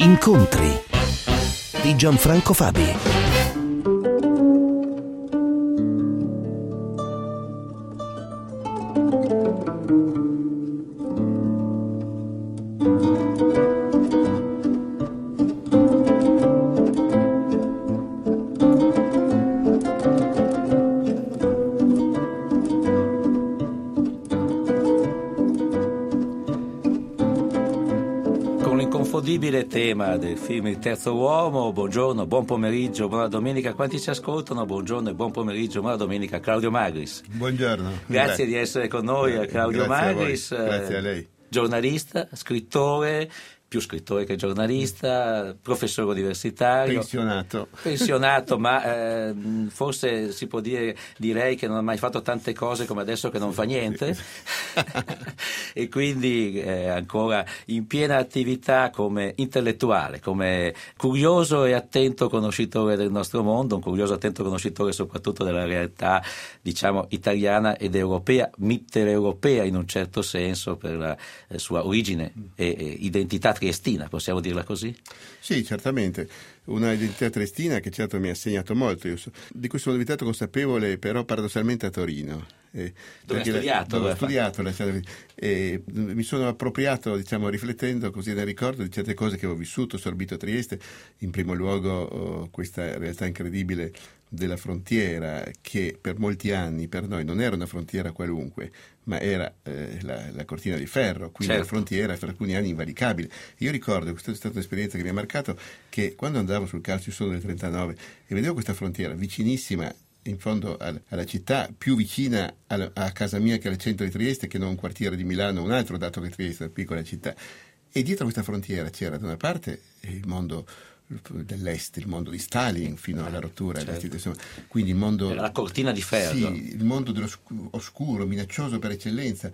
Incontri di Gianfranco Fabi. Tema del film Il Terzo Uomo. Buongiorno, buon pomeriggio, buona domenica. Quanti ci ascoltano? Buongiorno e buon pomeriggio, buona domenica. Claudio Magris. Buongiorno. Grazie di essere con noi, Claudio Magris. Grazie a lei. Giornalista, scrittore, più scrittore che giornalista, professore universitario. Pensionato, ma forse si può direi che non ha mai fatto tante cose come adesso che non fa niente. E quindi ancora in piena attività come intellettuale, come curioso e attento conoscitore del nostro mondo, un curioso e attento conoscitore soprattutto della realtà, diciamo, italiana ed europea, mitteleuropea in un certo senso per la sua origine e identità triestina, possiamo dirla così? Sì, certamente. Una identità triestina che certo mi ha segnato molto. Di cui sono diventato consapevole però paradossalmente a Torino. Dove ho studiato e mi sono appropriato, diciamo, riflettendo così nel ricordo di certe cose che ho vissuto, sorbito a Trieste, in primo luogo questa realtà incredibile della frontiera che per molti anni per noi non era una frontiera qualunque, ma era la cortina di ferro, quindi certo. La frontiera per alcuni anni invalicabile. Io ricordo, questa è stata un'esperienza che mi ha marcato, che quando andavo sul Calcio Sud del 39 e vedevo questa frontiera vicinissima in fondo alla città, più vicina a casa mia che al centro di Trieste, che non un quartiere di Milano, un altro, dato che Trieste è una piccola città, e dietro questa frontiera c'era da una parte il mondo dell'est, il mondo di Stalin fino alla rottura, certo. Insomma, quindi il mondo, la cortina di ferro, sì, il mondo dello oscuro, minaccioso per eccellenza,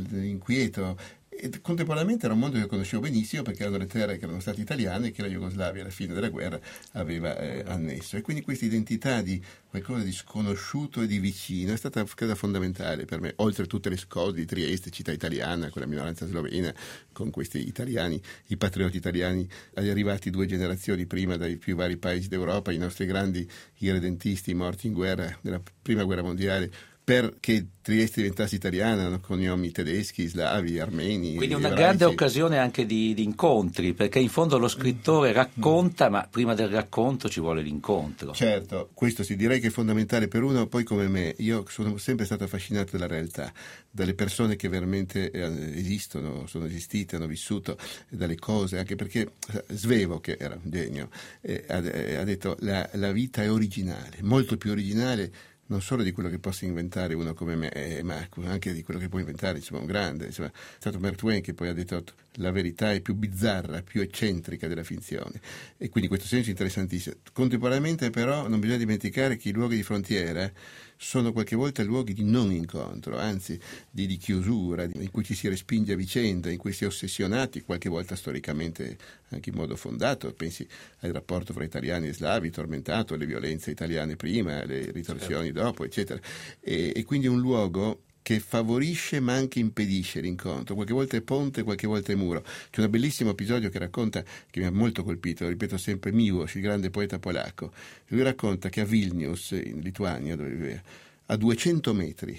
inquieto. E contemporaneamente era un mondo che conoscevo benissimo perché erano le terre che erano state italiane e che la Jugoslavia alla fine della guerra aveva annesso, e quindi questa identità di qualcosa di sconosciuto e di vicino è stata credo fondamentale per me, oltre tutte le cose di Trieste, città italiana con la minoranza slovena, con questi italiani, i patrioti italiani arrivati 2 generazioni prima dai più vari paesi d'Europa, i nostri grandi irredentisti morti in guerra nella prima guerra mondiale, perché Trieste diventasse italiana, hanno cognomi tedeschi, slavi, armeni. Quindi una grande occasione anche di incontri, perché in fondo lo scrittore racconta, ma prima del racconto ci vuole l'incontro. Certo, questo sì, direi che è fondamentale per uno, poi come me, io sono sempre stato affascinato dalla realtà, dalle persone che veramente esistono, sono esistite, hanno vissuto, dalle cose, anche perché Svevo, che era un genio, ha detto la vita è originale, molto più originale non solo di quello che possa inventare uno come me, ma anche di quello che può inventare, insomma, un grande. Insomma, è stato Mark Twain che poi ha detto la verità è più bizzarra, più eccentrica della finzione, e quindi in questo senso è interessantissimo. Contemporaneamente però non bisogna dimenticare che i luoghi di frontiera sono qualche volta luoghi di non incontro, anzi di chiusura, in cui ci si respinge a vicenda, in cui si è ossessionati, qualche volta storicamente anche in modo fondato. Pensi al rapporto fra italiani e slavi, tormentato, alle violenze italiane prima, alle ritorsioni dopo, eccetera. E quindi è un luogo che favorisce ma anche impedisce l'incontro, qualche volta è ponte, qualche volta è muro. C'è un bellissimo episodio che racconta, che mi ha molto colpito, lo ripeto sempre, Miłosz, il grande poeta polacco. Lui racconta che a Vilnius, in Lituania, dove viveva, a 200 metri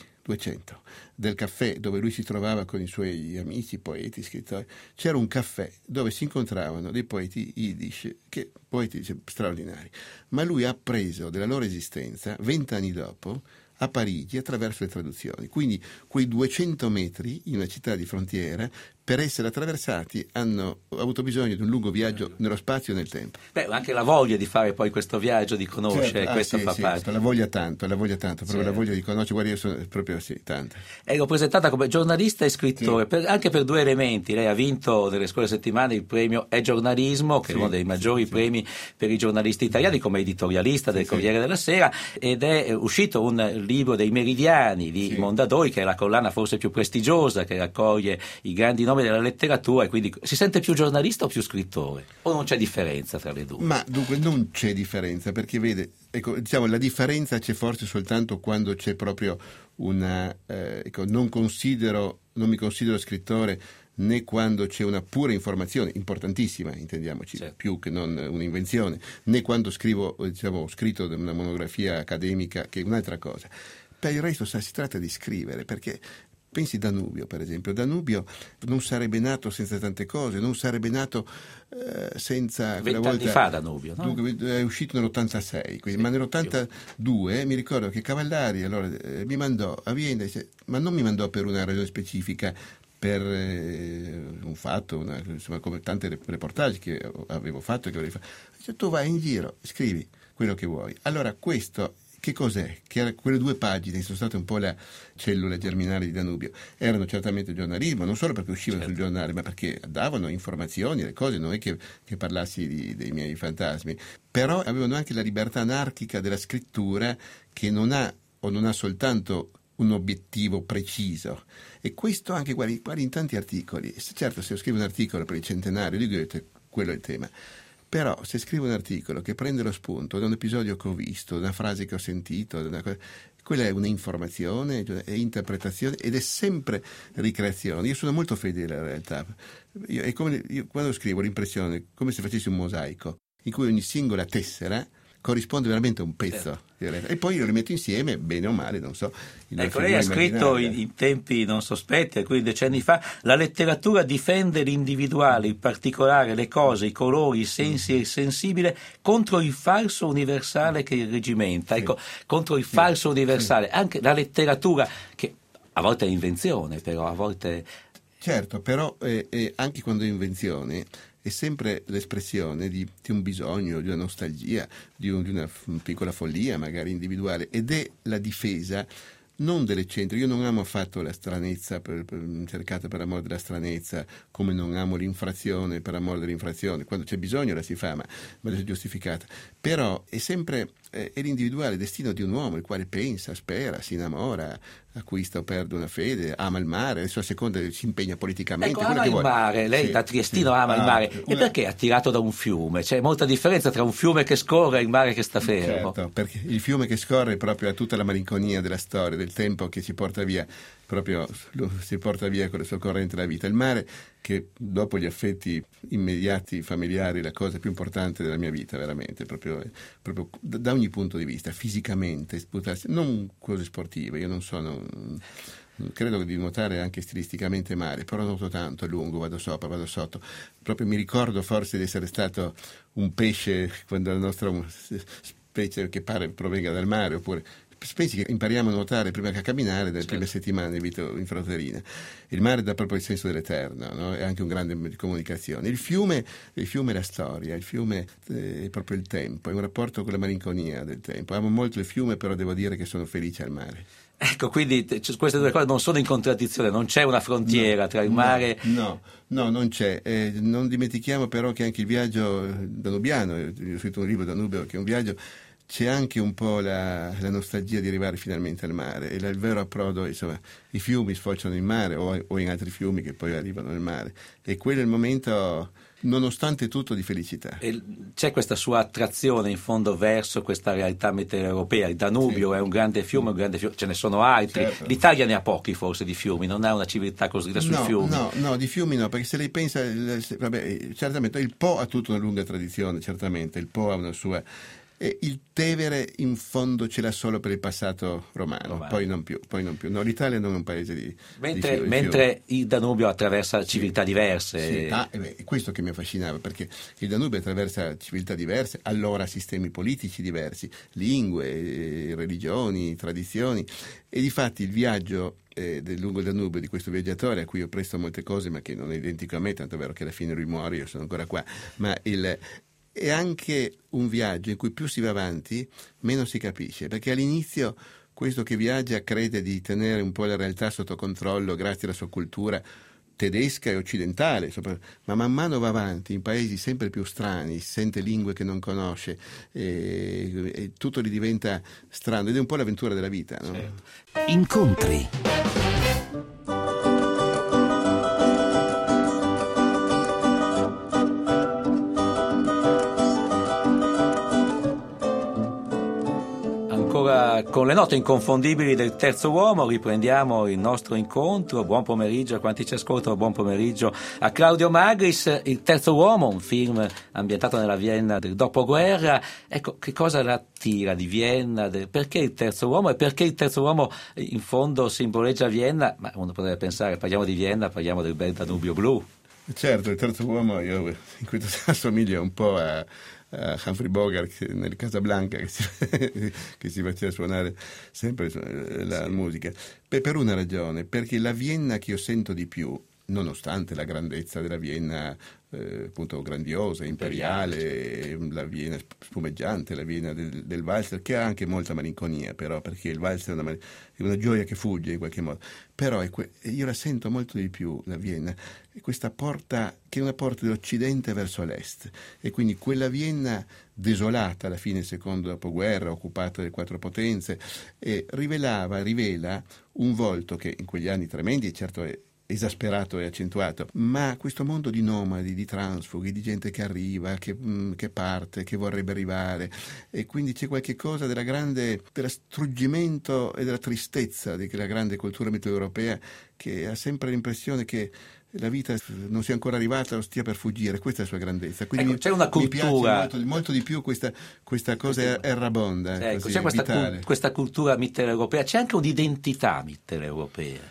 del caffè dove lui si trovava con i suoi amici, poeti, scrittori, c'era un caffè dove si incontravano dei poeti yiddish, poeti straordinari, ma lui ha appreso della loro esistenza 20 anni dopo a Parigi attraverso le traduzioni. Quindi quei 200 metri in una città di frontiera, per essere attraversati, hanno avuto bisogno di un lungo viaggio nello spazio e nel tempo. Anche la voglia di fare poi questo viaggio, di conoscere, certo. Questo fa parte. La voglia tanto, proprio certo. La voglia di conoscere, guarda, io sono proprio tanta. L'ho presentata come giornalista e scrittore, anche per 2 elementi. Lei ha vinto nelle scorse settimane il premio È Giornalismo, che è uno dei maggiori premi per i giornalisti italiani, come editorialista del Corriere della Sera, ed è uscito un libro dei Meridiani di Mondadori, che è la collana forse più prestigiosa, che raccoglie i grandi nomi della letteratura, e quindi si sente più giornalista o più scrittore? O non c'è differenza tra le due? Ma dunque non c'è differenza, perché vede, diciamo, la differenza c'è forse soltanto quando c'è proprio una non mi considero scrittore né quando c'è una pura informazione, importantissima, intendiamoci, certo, più che non un'invenzione, né quando ho scritto una monografia accademica, che è un'altra cosa. Per il resto si tratta di scrivere, perché pensi Danubio, per esempio. Danubio non sarebbe nato senza tante cose, non sarebbe nato senza... 20 anni fa Danubio, no? Dunque, è uscito nell'86, quindi, sì, ma nell'82 mi ricordo che Cavallari allora, mi mandò a Vienna, ma non mi mandò per una ragione specifica, per un fatto, insomma, come tante reportage che avevo fatto e che volevo fare. Dice, tu vai in giro, scrivi quello che vuoi. Allora questo... Che cos'è? Che quelle 2 pagine sono state un po' la cellula germinale di Danubio. Erano certamente giornalismo, non solo perché uscivano, certo, sul giornale, ma perché davano informazioni, le cose, non è che parlassi dei miei fantasmi. Però avevano anche la libertà anarchica della scrittura, che non ha soltanto un obiettivo preciso. E questo anche, guardi in tanti articoli. Certo, se io scrivo un articolo per il centenario di Goethe, quello è il tema. Però se scrivo un articolo che prende lo spunto da un episodio che ho visto, da una frase che ho sentito, quella è un'informazione, è interpretazione ed è sempre ricreazione. Io sono molto fedele alla realtà. Io quando scrivo ho l'impressione come se facessi un mosaico in cui ogni singola tessera corrisponde veramente a un pezzo, certo, e poi io li metto insieme, bene o male, non so. Ecco, lei ha scritto in tempi non sospetti, alcuni decenni fa: la letteratura difende l'individuale, in particolare le cose, i colori, i sensi e il sensibile, contro il falso universale che irregimenta. Sì. Ecco, contro il falso universale. Sì. Anche la letteratura, che a volte è invenzione, però a volte... Certo, però anche quando è invenzione è sempre l'espressione di un bisogno, di una nostalgia, di una piccola follia magari individuale, ed è la difesa non dell'eccentrico. Io non amo affatto la stranezza cercata per amore della stranezza, come non amo l'infrazione per amore dell'infrazione. Quando c'è bisogno la si fa, ma è giustificata. Però è sempre è l'individuale, il destino di un uomo, il quale pensa, spera, si innamora, acquista o perde una fede, ama il mare, adesso a seconda si impegna politicamente. Ecco, ama il mare, lei, sì, da triestino, sì, ama il mare. E perché è attirato da un fiume? C'è molta differenza tra un fiume che scorre e il mare che sta fermo. Certo, perché il fiume che scorre proprio ha tutta la malinconia della storia, del tempo che ci porta via, proprio si porta via con la sua corrente la vita. Il mare, che dopo gli affetti immediati, familiari, la cosa più importante della mia vita, veramente, proprio da ogni punto di vista, fisicamente, non cose sportive, io non sono... Credo di nuotare anche stilisticamente male, però nuoto tanto, a lungo, vado sopra, vado sotto. Proprio mi ricordo forse di essere stato un pesce quando la nostra specie che pare provenga dal mare, oppure pensi che impariamo a nuotare prima che a camminare dalle prime settimane di vita infraterrina. Il mare dà proprio il senso dell'eterno, no? È anche un grande comunicazione. Il fiume è la storia, il fiume è proprio il tempo, è un rapporto con la malinconia del tempo. Amo molto il fiume, però devo dire che sono felice al mare. Ecco, quindi queste 2 cose non sono in contraddizione, non c'è una frontiera tra il mare... No, non c'è. Non dimentichiamo però che anche il viaggio danubiano, io ho scritto un libro, Danubio, che è un viaggio, c'è anche un po' la nostalgia di arrivare finalmente al mare, e il vero approdo, insomma, i fiumi sfociano in mare o in altri fiumi che poi arrivano nel mare, e quello è il momento, nonostante tutto, di felicità. E c'è questa sua attrazione in fondo verso questa realtà mitteleuropea. Il Danubio, sì, è un grande fiume, ce ne sono altri, certo. L'Italia ne ha pochi forse di fiumi, non ha una civiltà costruita sui fiumi. No, di fiumi no, perché se lei pensa, certamente il Po ha tutta una lunga tradizione, certamente il Po ha una sua... E il Tevere in fondo ce l'ha solo per il passato romano. Poi non più. No, l'Italia non è un paese di mentre il Danubio attraversa civiltà diverse. Sì, è questo che mi affascinava, perché il Danubio attraversa civiltà diverse, allora sistemi politici diversi, lingue, religioni, tradizioni, e difatti il viaggio lungo il Danubio di questo viaggiatore, a cui io presto molte cose ma che non è identico a me, tanto è vero che alla fine lui muore, io sono ancora qua, ma è anche un viaggio in cui più si va avanti meno si capisce, perché all'inizio questo che viaggia crede di tenere un po' la realtà sotto controllo grazie alla sua cultura tedesca e occidentale, ma man mano va avanti in paesi sempre più strani, sente lingue che non conosce, e tutto gli diventa strano, ed è un po' l'avventura della vita, no? Certo. Incontri. Con le note inconfondibili del Terzo Uomo riprendiamo il nostro incontro. Buon pomeriggio a quanti ci ascoltano, buon pomeriggio a Claudio Magris. Il Terzo Uomo, un film ambientato nella Vienna del dopoguerra. Ecco, che cosa la attira di Vienna? Perché il Terzo Uomo? E perché il Terzo Uomo in fondo simboleggia Vienna? Ma uno potrebbe pensare, parliamo di Vienna, parliamo del bel Danubio blu. Certo, il Terzo Uomo io in questo assomiglia un po' a Humphrey Bogart nel Casablanca che si faceva suonare sempre la musica per una ragione, perché la Vienna che io sento di più, nonostante la grandezza della Vienna appunto grandiosa, imperiale, la Vienna spumeggiante, la Vienna del Walzer, che ha anche molta malinconia, però, perché il Walzer è una gioia che fugge in qualche modo, però io la sento molto di più, la Vienna, è questa porta che è una porta dell'Occidente verso l'Est, e quindi quella Vienna desolata alla fine del secondo dopoguerra, occupata dalle quattro potenze, rivela un volto che in quegli anni tremendi, certo è esasperato e accentuato, ma questo mondo di nomadi, di transfughi, di gente che arriva, che parte, che vorrebbe arrivare, e quindi c'è qualche cosa dello struggimento e della tristezza della grande cultura mitteleuropea, che ha sempre l'impressione che la vita non sia ancora arrivata o stia per fuggire. Questa è la sua grandezza. Quindi c'è una cultura, mi piace molto di più questa cosa errabonda, c'è questa cultura mitteleuropea, c'è anche un'identità mitteleuropea.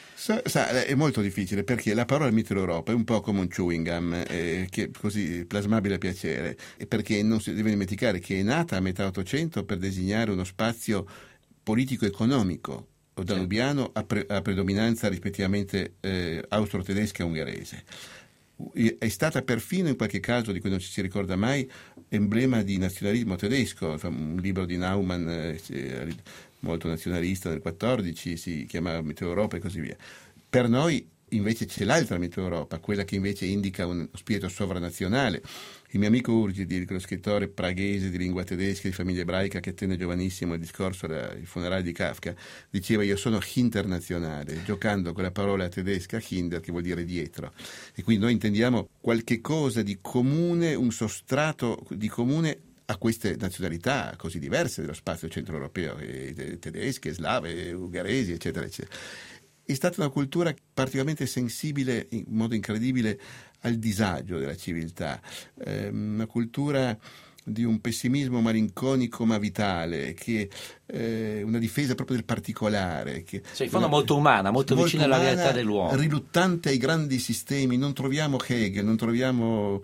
È molto difficile, perché la parola Mitteleuropa è un po' come un chewing gum, che è così plasmabile a piacere, perché non si deve dimenticare che è nata a metà Ottocento per designare uno spazio politico-economico danubiano a predominanza rispettivamente austro-tedesca e ungherese. È stata perfino, in qualche caso di cui non ci si ricorda mai, emblema di nazionalismo tedesco. Un libro di Naumann molto nazionalista nel 14 si chiamava Mitteleuropa e così via. Per noi invece c'è l'altra Mitteleuropa, quella che invece indica uno spirito sovranazionale. Il mio amico Urgidi, lo scrittore praghese di lingua tedesca di famiglia ebraica, che tenne giovanissimo il discorso ai funerali di Kafka, diceva: io sono internazionale, giocando con la parola tedesca Hinder, che vuol dire dietro, e quindi noi intendiamo qualche cosa di comune, un sostrato di comune a queste nazionalità così diverse dello spazio centroeuropeo, tedesche, slave, ungheresi, eccetera, eccetera. È stata una cultura particolarmente sensibile, in modo incredibile, al disagio della civiltà, una cultura di un pessimismo malinconico ma vitale, che una difesa proprio del particolare, che in fondo molto umana, molto vicina alla realtà dell'uomo, riluttante ai grandi sistemi. Non troviamo Hegel, non troviamo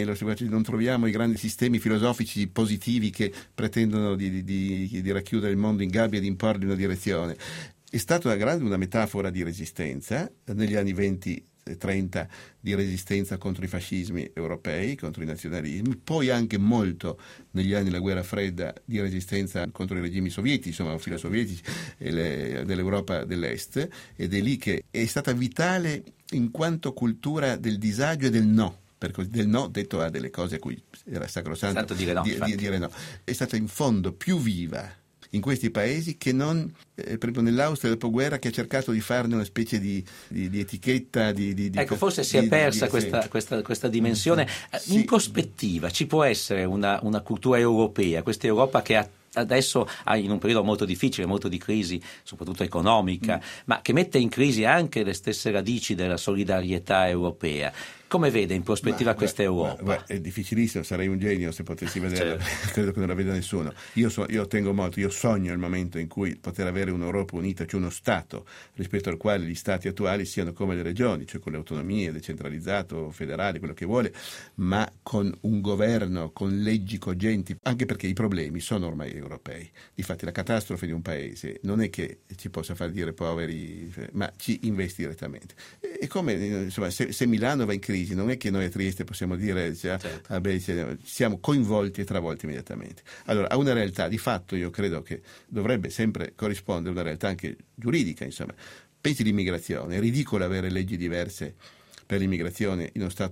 i grandi sistemi filosofici positivi che pretendono di racchiudere il mondo in gabbia e di imporgli una direzione. È stata una metafora di resistenza negli anni 20-30, di resistenza contro i fascismi europei, contro i nazionalismi, poi anche molto negli anni della guerra fredda di resistenza contro i regimi sovietici, insomma filosovietici, dell'Europa dell'Est, ed è lì che è stata vitale in quanto cultura del disagio e del no. Del no detto a delle cose a cui era sacrosanto dire no. È stata in fondo più viva in questi paesi che non, per esempio nell'Austria del dopoguerra, che ha cercato di farne una specie di etichetta. Ecco, forse si è persa questa dimensione. Sì. In prospettiva ci può essere una cultura europea, questa Europa che adesso in un periodo molto difficile, molto di crisi, soprattutto economica, ma che mette in crisi anche le stesse radici della solidarietà europea. Come vede in prospettiva questa Europa? È difficilissimo, sarei un genio se potessi vederla, certo. Credo che non la veda nessuno. Io tengo molto, io sogno il momento in cui poter avere un'Europa unita, cioè uno Stato rispetto al quale gli Stati attuali siano come le regioni, cioè con le autonomie, decentralizzato, federali, quello che vuole, ma con un governo, con leggi cogenti, anche perché i problemi sono ormai europei. Difatti la catastrofe di un paese non è che ci possa far dire poveri, ma ci investi direttamente. È come, insomma, se Milano va in crisi, non è che noi a Trieste possiamo dire siamo coinvolti e travolti immediatamente. Allora, a una realtà di fatto, io credo che dovrebbe sempre corrispondere una realtà anche giuridica, insomma. Pensi all'immigrazione, è ridicolo avere leggi diverse per l'immigrazione in uno Stato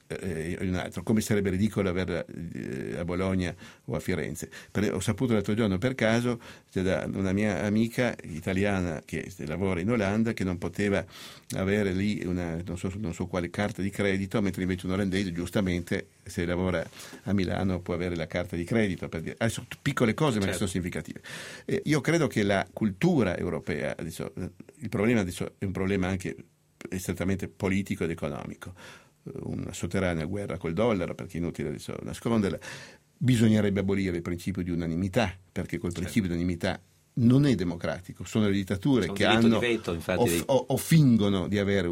un altro, come sarebbe ridicolo averla a Bologna o a Firenze. Ho saputo l'altro giorno per caso da una mia amica italiana che lavora in Olanda che non poteva avere lì non so quale carta di credito, mentre invece un olandese giustamente se lavora a Milano può avere la carta di credito, per dire. Adesso piccole cose ma che sono significative. Io credo che la cultura europea, adesso, il problema adesso è un problema anche strettamente politico ed economico, una sotterranea guerra col dollaro, perché è inutile adesso nasconderla. Bisognerebbe abolire il principio di unanimità, perché quel principio di unanimità non è democratico, sono le dittature che hanno veto, infatti, o fingono di avere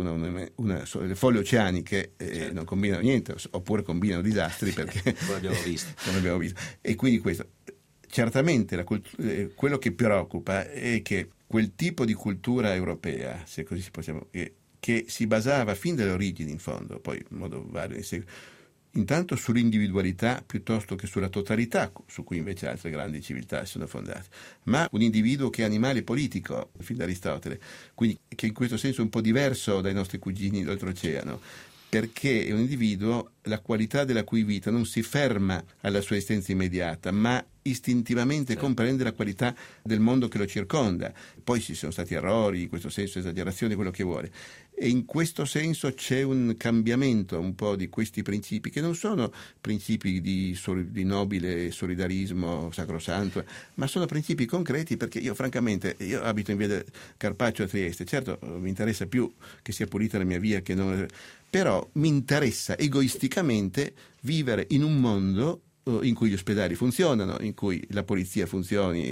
le folle oceaniche non combinano niente, oppure combinano disastri perché come abbiamo visto. E quindi questo certamente quello che preoccupa è che quel tipo di cultura europea, se così possiamo, che si basava fin dalle origini in fondo, poi in modo vario intanto sull'individualità piuttosto che sulla totalità, su cui invece altre grandi civiltà sono fondate, ma un individuo che è animale politico, fin da Aristotele, quindi che in questo senso è un po' diverso dai nostri cugini d'oltreoceano, perché è un individuo la qualità della cui vita non si ferma alla sua esistenza immediata, ma istintivamente comprende la qualità del mondo che lo circonda. Poi ci sono stati errori, in questo senso esagerazioni, quello che vuole. E in questo senso c'è un cambiamento un po' di questi principi, che non sono principi di nobile solidarismo sacrosanto, ma sono principi concreti, perché io francamente, io abito in via del Carpaccio a Trieste, certo mi interessa più che sia pulita la mia via che non... Però mi interessa egoisticamente vivere in un mondo in cui gli ospedali funzionano, in cui la polizia funzioni,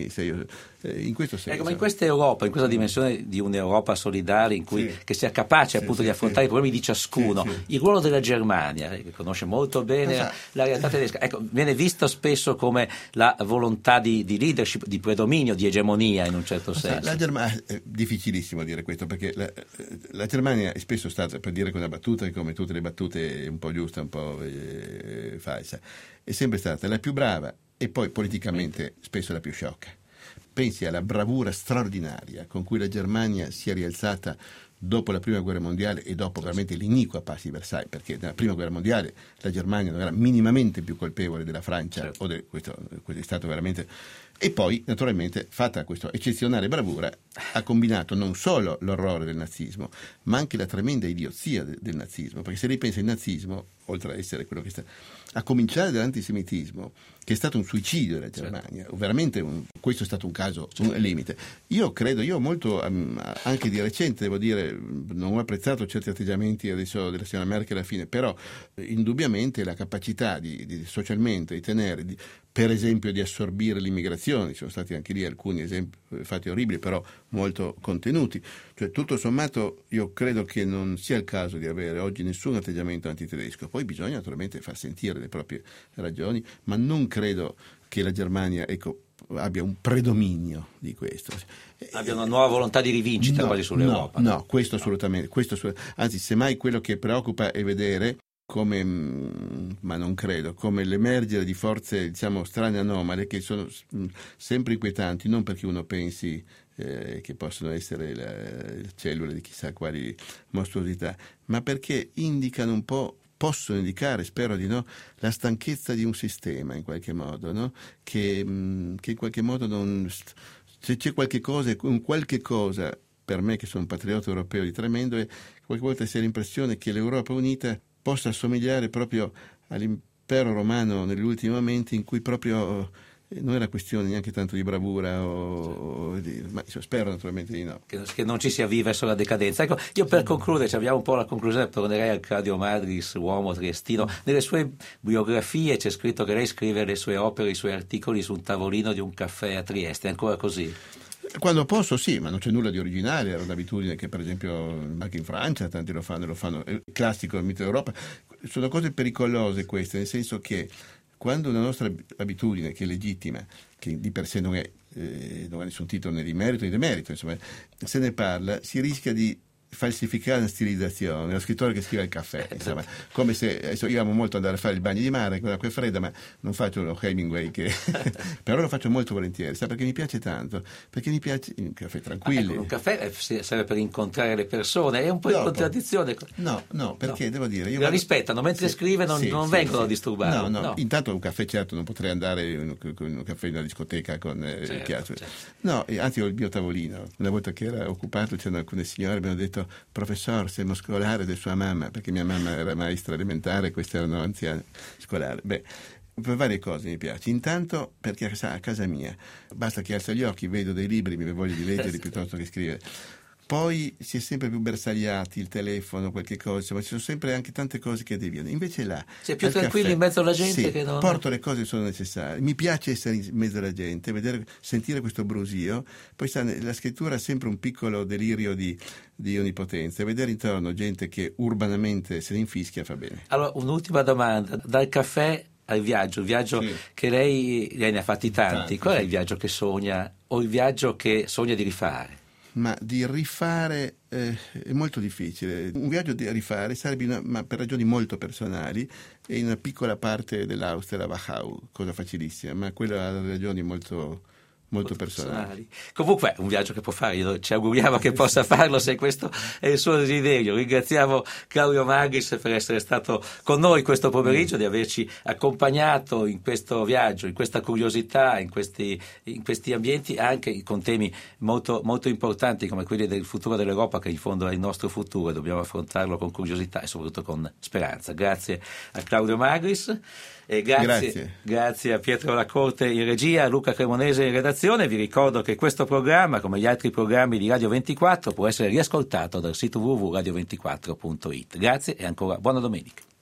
in questo senso. Ecco, ma in questa Europa, in questa dimensione di un'Europa solidale, in cui che sia capace appunto di affrontare i problemi di ciascuno, il ruolo della Germania, che conosce molto bene la realtà tedesca, ecco, viene visto spesso come la volontà di leadership, di predominio, di egemonia in un certo senso. La Germania, è difficilissimo dire questo, perché la Germania è spesso stata, per dire con una battuta, come tutte le battute un po' giusta, un po' falsa, è sempre stata la più brava e poi politicamente spesso la più sciocca. Pensi alla bravura straordinaria con cui la Germania si è rialzata dopo la Prima Guerra Mondiale e dopo veramente l'iniqua pace di Versailles, perché nella Prima Guerra Mondiale la Germania non era minimamente più colpevole della Francia, o questo è stato veramente... E poi, naturalmente, fatta questa eccezionale bravura, ha combinato non solo l'orrore del nazismo, ma anche la tremenda idiozia del nazismo, perché se lei pensa il nazismo, oltre a essere quello che sta... a cominciare dall'antisemitismo, che è stato un suicidio della Germania, veramente questo è stato un caso, un limite. Io credo, molto, anche di recente, devo dire, non ho apprezzato certi atteggiamenti adesso della signora Merkel alla fine, però indubbiamente la capacità di socialmente di tenere, per esempio di assorbire l'immigrazione, ci sono stati anche lì alcuni esempi fatti orribili, però molto contenuti. Cioè, tutto sommato, io credo che non sia il caso di avere oggi nessun atteggiamento antitedesco. Poi bisogna naturalmente far sentire le proprie ragioni, ma non credo che la Germania, abbia un predominio di questo. Abbia una nuova volontà di rivincita quasi sull'Europa. No, questo assolutamente. Anzi, semmai quello che preoccupa è vedere come, ma non credo, come l'emergere di forze, diciamo, strane, anomale, che sono sempre inquietanti, non perché uno pensi che possono essere le cellule di chissà quali mostruosità, ma perché indicano un po', possono indicare, spero di no, la stanchezza di un sistema in qualche modo, no? Che in qualche modo non... Se c'è qualche cosa, per me che sono un patriota europeo di tremendo, e qualche volta si ha l'impressione che l'Europa unita possa assomigliare proprio all'impero romano negli ultimi momenti, in cui proprio non era questione neanche tanto di bravura ma spero naturalmente di no, che non ci sia viva verso la decadenza. Ecco, io per concludere, abbiamo un po' la conclusione, tornerei al Claudio Madris, uomo triestino. Nelle sue biografie c'è scritto che lei scrive le sue opere, i suoi articoli su un tavolino di un caffè a Trieste, è ancora così? Quando posso sì, ma non c'è nulla di originale, era un'abitudine che per esempio anche in Francia tanti lo fanno, è classico del mito Europa. Sono cose pericolose queste, nel senso che quando una nostra abitudine, che è legittima, che di per sé non ha nessun titolo né di merito né di demerito, insomma, se ne parla, si rischia di falsificare una stilizzazione, lo scrittore che scrive il caffè, insomma, come se adesso io amo molto andare a fare il bagno di mare con l'acqua fredda, ma non faccio lo Hemingway che però lo faccio molto volentieri, sa, perché mi piace tanto, perché mi piace un caffè tranquillo. Ecco, un caffè serve per incontrare le persone, è un po' in contraddizione. No, perché devo dire, io la rispettano, mentre scrive non vengono a disturbarlo. No, intanto un caffè, certo, non potrei andare in un caffè in una discoteca con il chiasso. No, anzi ho il mio tavolino. Una volta che era occupato c'erano alcune signore che mi hanno detto: professor, sei uno scolare di sua mamma, perché mia mamma era maestra elementare, queste erano anziane scolari. Beh, per varie cose mi piace. Intanto perché a casa mia basta che alzo gli occhi, vedo dei libri, mi voglio di leggerli piuttosto che scrivere. Poi si è sempre più bersagliati, il telefono, qualche cosa, insomma ci sono sempre anche tante cose che deviano. Invece là si è più tranquilli in mezzo alla gente, sì, che non porto le cose che sono necessarie. Mi piace essere in mezzo alla gente, sentire questo brusio. Poi la scrittura ha sempre un piccolo delirio di onnipotenza, vedere intorno gente che urbanamente se ne infischia fa bene. Allora, un'ultima domanda: dal caffè al viaggio, il viaggio sì, che lei ne ha fatti tanti. Qual è il viaggio che sogna, o il viaggio che sogna di rifare? Ma di rifare è molto difficile. Un viaggio da rifare sarebbe ma per ragioni molto personali, e in una piccola parte dell'Austria, la Wachau, cosa facilissima, ma quella ha ragioni molto personali. Comunque è un viaggio che può fare, ci auguriamo che possa farlo, se questo è il suo desiderio. Ringraziamo Claudio Magris per essere stato con noi questo pomeriggio, di averci accompagnato in questo viaggio, in questa curiosità, in questi ambienti, anche con temi molto, molto importanti come quelli del futuro dell'Europa, che in fondo è il nostro futuro e dobbiamo affrontarlo con curiosità e soprattutto con speranza. Grazie a Claudio Magris. E grazie a Pietro Lacorte in regia, a Luca Cremonese in redazione. Vi ricordo che questo programma, come gli altri programmi di Radio 24, può essere riascoltato dal sito www.radio24.it. Grazie e ancora buona domenica.